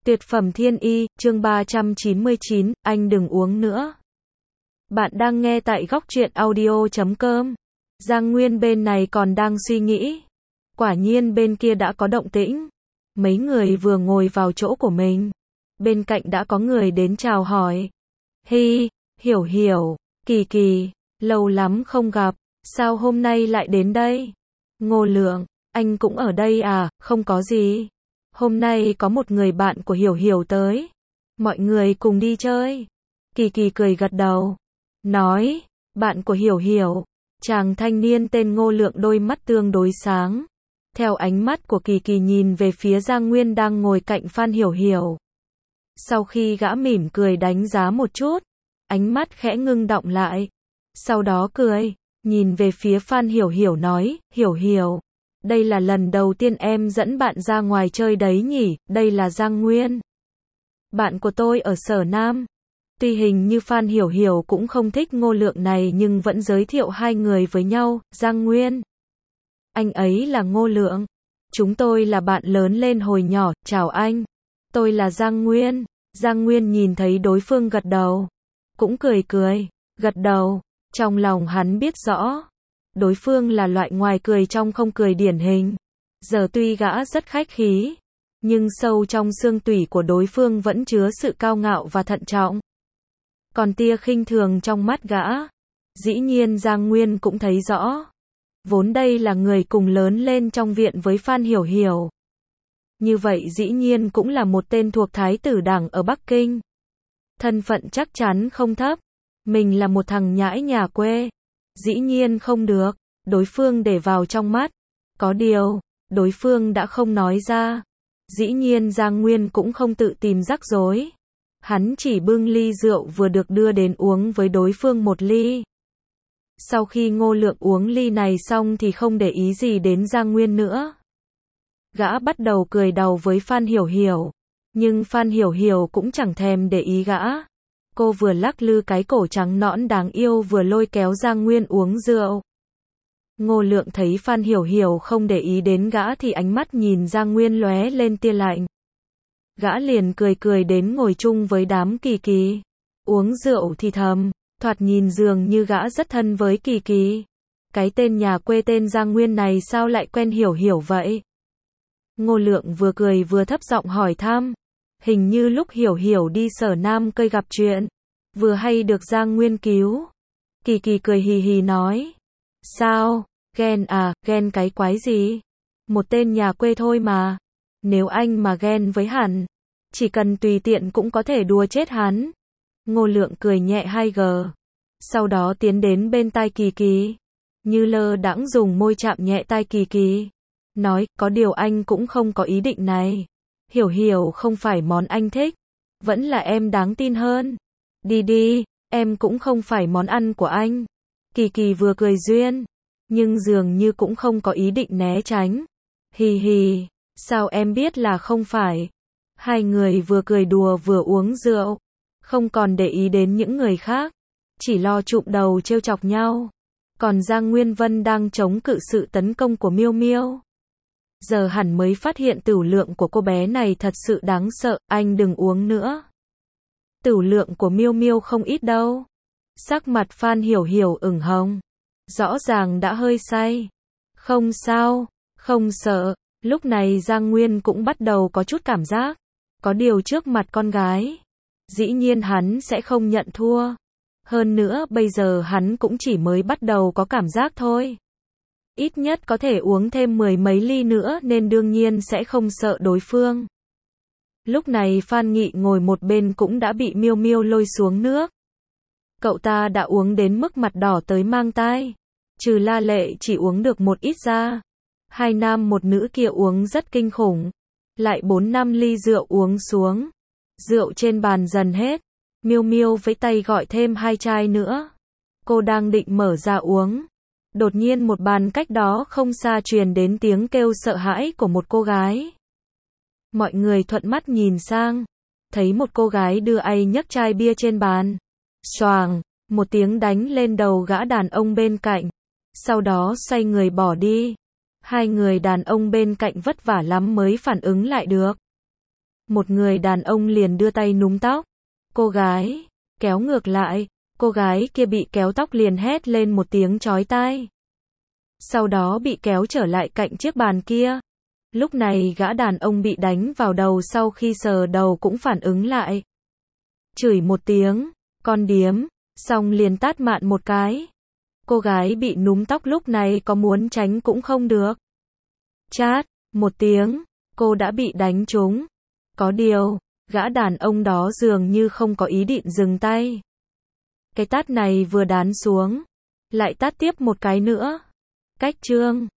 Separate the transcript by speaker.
Speaker 1: Tuyệt phẩm thiên y, chương 399, anh đừng uống nữa. Bạn đang nghe tại góc truyện audio.com. Giang Nguyên bên này còn đang suy nghĩ. Quả nhiên bên kia đã có động tĩnh. Mấy người vừa ngồi vào chỗ của mình. Bên cạnh đã có người đến chào hỏi. Hi, Hiểu Hiểu, Kỳ Kỳ, lâu lắm không gặp, sao hôm nay lại đến đây? Ngô Lượng, anh cũng ở đây à? Không có gì. Hôm nay có một người bạn của Hiểu Hiểu tới. Mọi người cùng đi chơi. Kỳ Kỳ cười gật đầu. Nói, bạn của Hiểu Hiểu. Chàng thanh niên tên Ngô Lượng đôi mắt tương đối sáng. Theo ánh mắt của Kỳ Kỳ nhìn về phía Giang Nguyên đang ngồi cạnh Phan Hiểu Hiểu. Sau khi gã mỉm cười đánh giá một chút, ánh mắt khẽ ngưng đọng lại. Sau đó cười, nhìn về phía Phan Hiểu Hiểu nói, Hiểu Hiểu. Đây là lần đầu tiên em dẫn bạn ra ngoài chơi đấy nhỉ, đây là Giang Nguyên. Bạn của tôi ở Sở Nam. Tuy hình như Phan Hiểu Hiểu cũng không thích Ngô Lượng này nhưng vẫn giới thiệu hai người với nhau, Giang Nguyên. Anh ấy là Ngô Lượng. Chúng tôi là bạn lớn lên hồi nhỏ, chào anh. Tôi là Giang Nguyên. Giang Nguyên nhìn thấy đối phương gật đầu. Cũng cười cười, gật đầu. Trong lòng hắn biết rõ. Đối phương là loại ngoài cười trong không cười điển hình. Giờ tuy gã rất khách khí, nhưng sâu trong xương tủy của đối phương vẫn chứa sự cao ngạo và thận trọng. Còn tia khinh thường trong mắt gã, dĩ nhiên Giang Nguyên cũng thấy rõ. Vốn đây là người cùng lớn lên trong viện với Phan Hiểu Hiểu. Như vậy dĩ nhiên cũng là một tên thuộc thái tử đảng ở Bắc Kinh. Thân phận chắc chắn không thấp. Mình là một thằng nhãi nhà quê. Dĩ nhiên không được, đối phương để vào trong mắt. Có điều, đối phương đã không nói ra. Dĩ nhiên Giang Nguyên cũng không tự tìm rắc rối. Hắn chỉ bưng ly rượu vừa được đưa đến uống với đối phương một ly. Sau khi Ngô Lượng uống ly này xong thì không để ý gì đến Giang Nguyên nữa. Gã bắt đầu cười đàu với Phan Hiểu Hiểu. Nhưng Phan Hiểu Hiểu cũng chẳng thèm để ý gã. Cô vừa lắc lư cái cổ trắng nõn đáng yêu vừa lôi kéo Giang Nguyên uống rượu. Ngô Lượng thấy Phan Hiểu Hiểu không để ý đến gã thì ánh mắt nhìn Giang Nguyên lóe lên tia lạnh. Gã liền cười cười đến ngồi chung với đám Kỳ Kỳ. Uống rượu thì thầm, thoạt nhìn dường như gã rất thân với Kỳ Kỳ. Cái tên nhà quê tên Giang Nguyên này sao lại quen Hiểu Hiểu vậy? Ngô Lượng vừa cười vừa thấp giọng hỏi thăm. Hình như lúc Hiểu Hiểu đi Sở Nam cây gặp chuyện, vừa hay được Giang Nguyên cứu. Kỳ Kỳ cười hì hì nói. Sao, ghen à, ghen cái quái gì? Một tên nhà quê thôi mà. Nếu anh mà ghen với hắn, chỉ cần tùy tiện cũng có thể đùa chết hắn. Ngô Lượng cười nhẹ 2G. Sau đó tiến đến bên tai Kỳ Kỳ. Như lơ đãng dùng môi chạm nhẹ tai Kỳ Kỳ. Nói, có điều anh cũng không có ý định này. Hiểu Hiểu không phải món anh thích. Vẫn là em đáng tin hơn. Đi đi, em cũng không phải món ăn của anh. Kỳ Kỳ vừa cười duyên. Nhưng dường như cũng không có ý định né tránh. Hì hì, sao em biết là không phải? Hai người vừa cười đùa vừa uống rượu. Không còn để ý đến những người khác. Chỉ lo chụm đầu trêu chọc nhau. Còn Giang Nguyên Vân đang chống cự sự tấn công của Miêu Miêu. Giờ hẳn mới phát hiện tửu lượng của cô bé này thật sự đáng sợ, anh đừng uống nữa. Tửu lượng của Miêu Miêu không ít đâu. Sắc mặt Phan Hiểu Hiểu ửng hồng. Rõ ràng đã hơi say. Không sao, không sợ. Lúc này Giang Nguyên cũng bắt đầu có chút cảm giác. Có điều trước mặt con gái, dĩ nhiên hắn sẽ không nhận thua. Hơn nữa bây giờ hắn cũng chỉ mới bắt đầu có cảm giác thôi. Ít nhất có thể uống thêm 10 mấy ly nữa nên đương nhiên sẽ không sợ đối phương. Lúc này Phan Nghị ngồi một bên cũng đã bị Miêu Miêu lôi xuống nước. Cậu ta đã uống đến mức mặt đỏ tới mang tai. Trừ La Lệ chỉ uống được một ít ra. Hai nam một nữ kia uống rất kinh khủng. Lại 4-5 ly rượu uống xuống. Rượu trên bàn dần hết. Miêu Miêu với tay gọi thêm 2 chai nữa. Cô đang định mở ra uống. Đột nhiên một bàn cách đó không xa truyền đến tiếng kêu sợ hãi của một cô gái. Mọi người thuận mắt nhìn sang. Thấy một cô gái đưa ai nhấc chai bia trên bàn. Xoàng, một tiếng đánh lên đầu gã đàn ông bên cạnh. Sau đó xoay người bỏ đi. Hai người đàn ông bên cạnh vất vả lắm mới phản ứng lại được. một người đàn ông liền đưa tay núm tóc. Cô gái, kéo ngược lại, cô gái kia bị kéo tóc liền hét lên một tiếng chói tai. Sau đó bị kéo trở lại cạnh chiếc bàn kia. Lúc này gã đàn ông bị đánh vào đầu sau khi sờ đầu cũng phản ứng lại. Chửi một tiếng, con điếm, xong liền tát mạn một cái. Cô gái bị núm tóc lúc này có muốn tránh cũng không được. Chát, một tiếng, cô đã bị đánh trúng. Có điều, gã đàn ông đó dường như không có ý định dừng tay. Cái tát này vừa đán xuống, lại tát tiếp một cái nữa. Cách chương